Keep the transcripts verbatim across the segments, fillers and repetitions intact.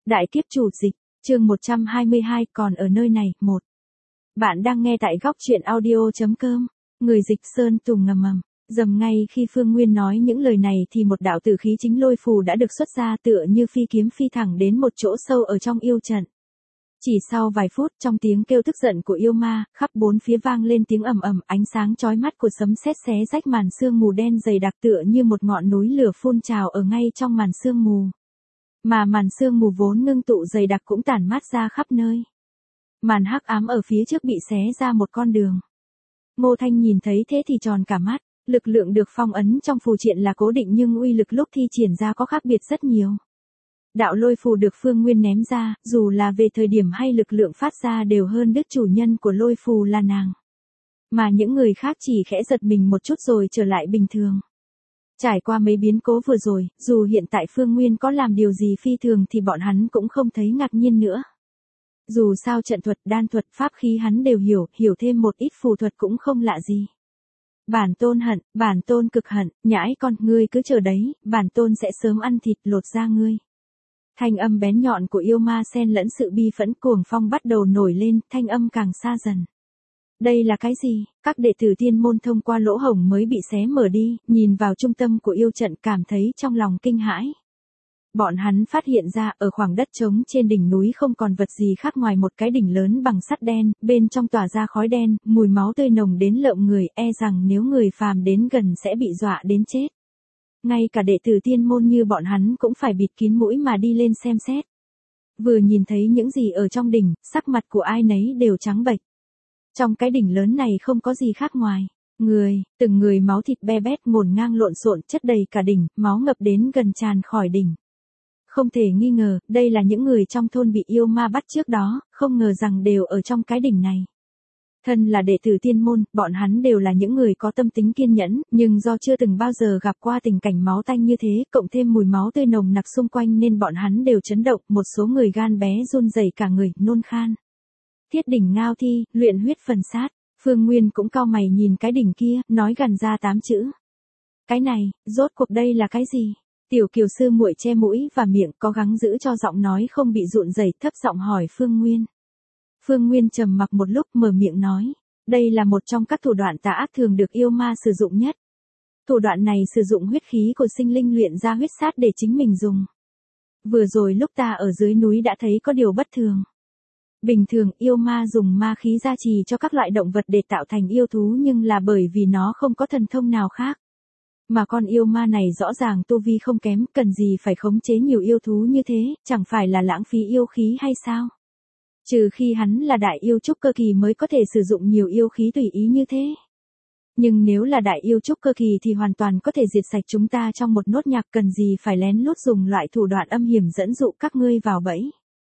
Đại kiếp chủ dịch, chương một trăm hai mươi hai, còn ở nơi này, một. Bạn đang nghe tại góc truyện audio.com, người dịch Sơn Tùng ngầm ngầm. Dầm ngay khi Phương Nguyên nói những lời này thì một đạo tử khí chính lôi phù đã được xuất ra tựa như phi kiếm phi thẳng đến một chỗ sâu ở trong yêu trận. Chỉ sau vài phút trong tiếng kêu tức giận của yêu ma, khắp bốn phía vang lên tiếng ầm ầm, ánh sáng chói mắt của sấm sét xé rách màn sương mù đen dày đặc tựa như một ngọn núi lửa phun trào ở ngay trong màn sương mù. Mà màn sương mù vốn ngưng tụ dày đặc cũng tản mát ra khắp nơi. Màn hắc ám ở phía trước bị xé ra một con đường. Ngô Thanh nhìn thấy thế thì tròn cả mắt, lực lượng được phong ấn trong phù triện là cố định nhưng uy lực lúc thi triển ra có khác biệt rất nhiều. Đạo lôi phù được Phương Nguyên ném ra, dù là về thời điểm hay lực lượng phát ra đều hơn đứt chủ nhân của lôi phù là nàng. Mà những người khác chỉ khẽ giật mình một chút rồi trở lại bình thường. Trải qua mấy biến cố vừa rồi, dù hiện tại Phương Nguyên có làm điều gì phi thường thì bọn hắn cũng không thấy ngạc nhiên nữa. Dù sao trận thuật, đan thuật, pháp khí hắn đều hiểu, hiểu thêm một ít phù thuật cũng không lạ gì. Bản tôn hận, bản tôn cực hận, nhãi con, ngươi cứ chờ đấy, bản tôn sẽ sớm ăn thịt lột da ngươi. Thanh âm bén nhọn của yêu ma xen lẫn sự bi phẫn cuồng phong bắt đầu nổi lên, thanh âm càng xa dần. Đây là cái gì? Các đệ tử tiên môn thông qua lỗ hổng mới bị xé mở đi, nhìn vào trung tâm của yêu trận cảm thấy trong lòng kinh hãi. Bọn hắn phát hiện ra ở khoảng đất trống trên đỉnh núi không còn vật gì khác ngoài một cái đỉnh lớn bằng sắt đen, bên trong tỏa ra khói đen, mùi máu tươi nồng đến lợm người, e rằng nếu người phàm đến gần sẽ bị dọa đến chết. Ngay cả đệ tử tiên môn như bọn hắn cũng phải bịt kín mũi mà đi lên xem xét. Vừa nhìn thấy những gì ở trong đỉnh, sắc mặt của ai nấy đều trắng bệch. Trong cái đỉnh lớn này không có gì khác ngoài người, từng người máu thịt be bét ngổn ngang lộn xộn chất đầy cả đỉnh, máu ngập đến gần tràn khỏi đỉnh. Không thể nghi ngờ, đây là những người trong thôn bị yêu ma bắt trước đó, không ngờ rằng đều ở trong cái đỉnh này. Thân là đệ tử tiên môn, bọn hắn đều là những người có tâm tính kiên nhẫn, nhưng do chưa từng bao giờ gặp qua tình cảnh máu tanh như thế, cộng thêm mùi máu tươi nồng nặc xung quanh nên bọn hắn đều chấn động, một số người gan bé run rẩy cả người, nôn khan. Thiết đỉnh ngao thi, luyện huyết phần sát, Phương Nguyên cũng cau mày nhìn cái đỉnh kia, nói gần ra tám chữ. Cái này, rốt cuộc đây là cái gì? Tiểu Kiều sư muội che mũi và miệng, cố gắng giữ cho giọng nói không bị rụn rẩy, thấp giọng hỏi Phương Nguyên. Phương Nguyên trầm mặc một lúc mở miệng nói, đây là một trong các thủ đoạn tà ác thường được yêu ma sử dụng nhất. Thủ đoạn này sử dụng huyết khí của sinh linh luyện ra huyết sát để chính mình dùng. Vừa rồi lúc ta ở dưới núi đã thấy có điều bất thường. Bình thường yêu ma dùng ma khí gia trì cho các loại động vật để tạo thành yêu thú nhưng là bởi vì nó không có thần thông nào khác. Mà con yêu ma này rõ ràng tu vi không kém, cần gì phải khống chế nhiều yêu thú như thế, chẳng phải là lãng phí yêu khí hay sao? Trừ khi hắn là đại yêu trúc cơ kỳ mới có thể sử dụng nhiều yêu khí tùy ý như thế. Nhưng nếu là đại yêu trúc cơ kỳ thì hoàn toàn có thể diệt sạch chúng ta trong một nốt nhạc, cần gì phải lén lút dùng loại thủ đoạn âm hiểm dẫn dụ các ngươi vào bẫy.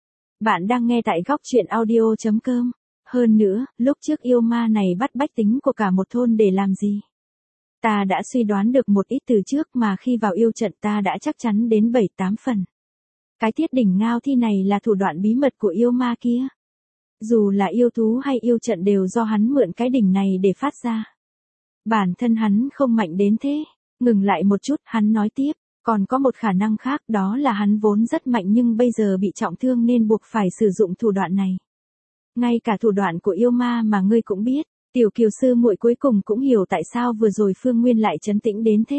Bạn đang nghe tại góc truyện audio.com. Hơn nữa, lúc trước yêu ma này bắt bách tính của cả một thôn để làm gì? Ta đã suy đoán được một ít từ trước mà khi vào yêu trận ta đã chắc chắn đến bảy tám phần. Cái thiết đỉnh ngao thi này là thủ đoạn bí mật của yêu ma kia. Dù là yêu thú hay yêu trận đều do hắn mượn cái đỉnh này để phát ra. Bản thân hắn không mạnh đến thế. Ngừng lại một chút, hắn nói tiếp. Còn có một khả năng khác, đó là hắn vốn rất mạnh nhưng bây giờ bị trọng thương nên buộc phải sử dụng thủ đoạn này. Ngay cả thủ đoạn của yêu ma mà ngươi cũng biết. Tiểu Kiều sư muội cuối cùng cũng hiểu tại sao vừa rồi Phương Nguyên lại trấn tĩnh đến thế.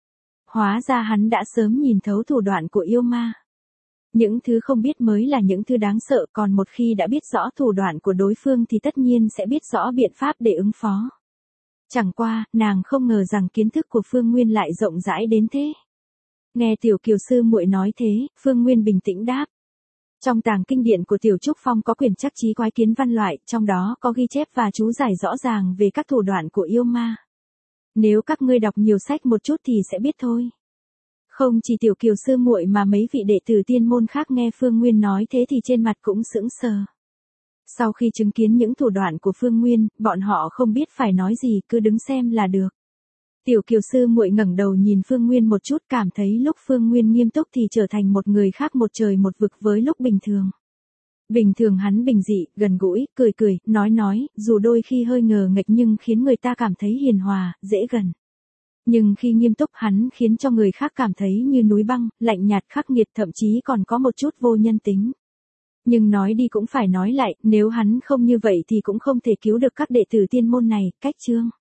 Hóa ra hắn đã sớm nhìn thấu thủ đoạn của yêu ma. Những thứ không biết mới là những thứ đáng sợ, còn một khi đã biết rõ thủ đoạn của đối phương thì tất nhiên sẽ biết rõ biện pháp để ứng phó. Chẳng qua, nàng không ngờ rằng kiến thức của Phương Nguyên lại rộng rãi đến thế. Nghe Tiểu Kiều sư muội nói thế, Phương Nguyên bình tĩnh đáp. Trong tàng kinh điển của Tiểu Trúc Phong có quyển trắc trí quái kiến văn loại, trong đó có ghi chép và chú giải rõ ràng về các thủ đoạn của yêu ma. Nếu các ngươi đọc nhiều sách một chút thì sẽ biết thôi. Không chỉ Tiểu Kiều sư muội mà mấy vị đệ tử tiên môn khác nghe Phương Nguyên nói thế thì trên mặt cũng sững sờ. Sau khi chứng kiến những thủ đoạn của Phương Nguyên, bọn họ không biết phải nói gì, cứ đứng xem là được. Tiểu Kiều sư muội ngẩng đầu nhìn Phương Nguyên một chút, cảm thấy lúc Phương Nguyên nghiêm túc thì trở thành một người khác một trời một vực với lúc bình thường. Bình thường hắn bình dị, gần gũi, cười cười, nói nói, dù đôi khi hơi ngờ nghệch nhưng khiến người ta cảm thấy hiền hòa, dễ gần. Nhưng khi nghiêm túc hắn khiến cho người khác cảm thấy như núi băng, lạnh nhạt khắc nghiệt, thậm chí còn có một chút vô nhân tính. Nhưng nói đi cũng phải nói lại, nếu hắn không như vậy thì cũng không thể cứu được các đệ tử tiên môn này, cách chương.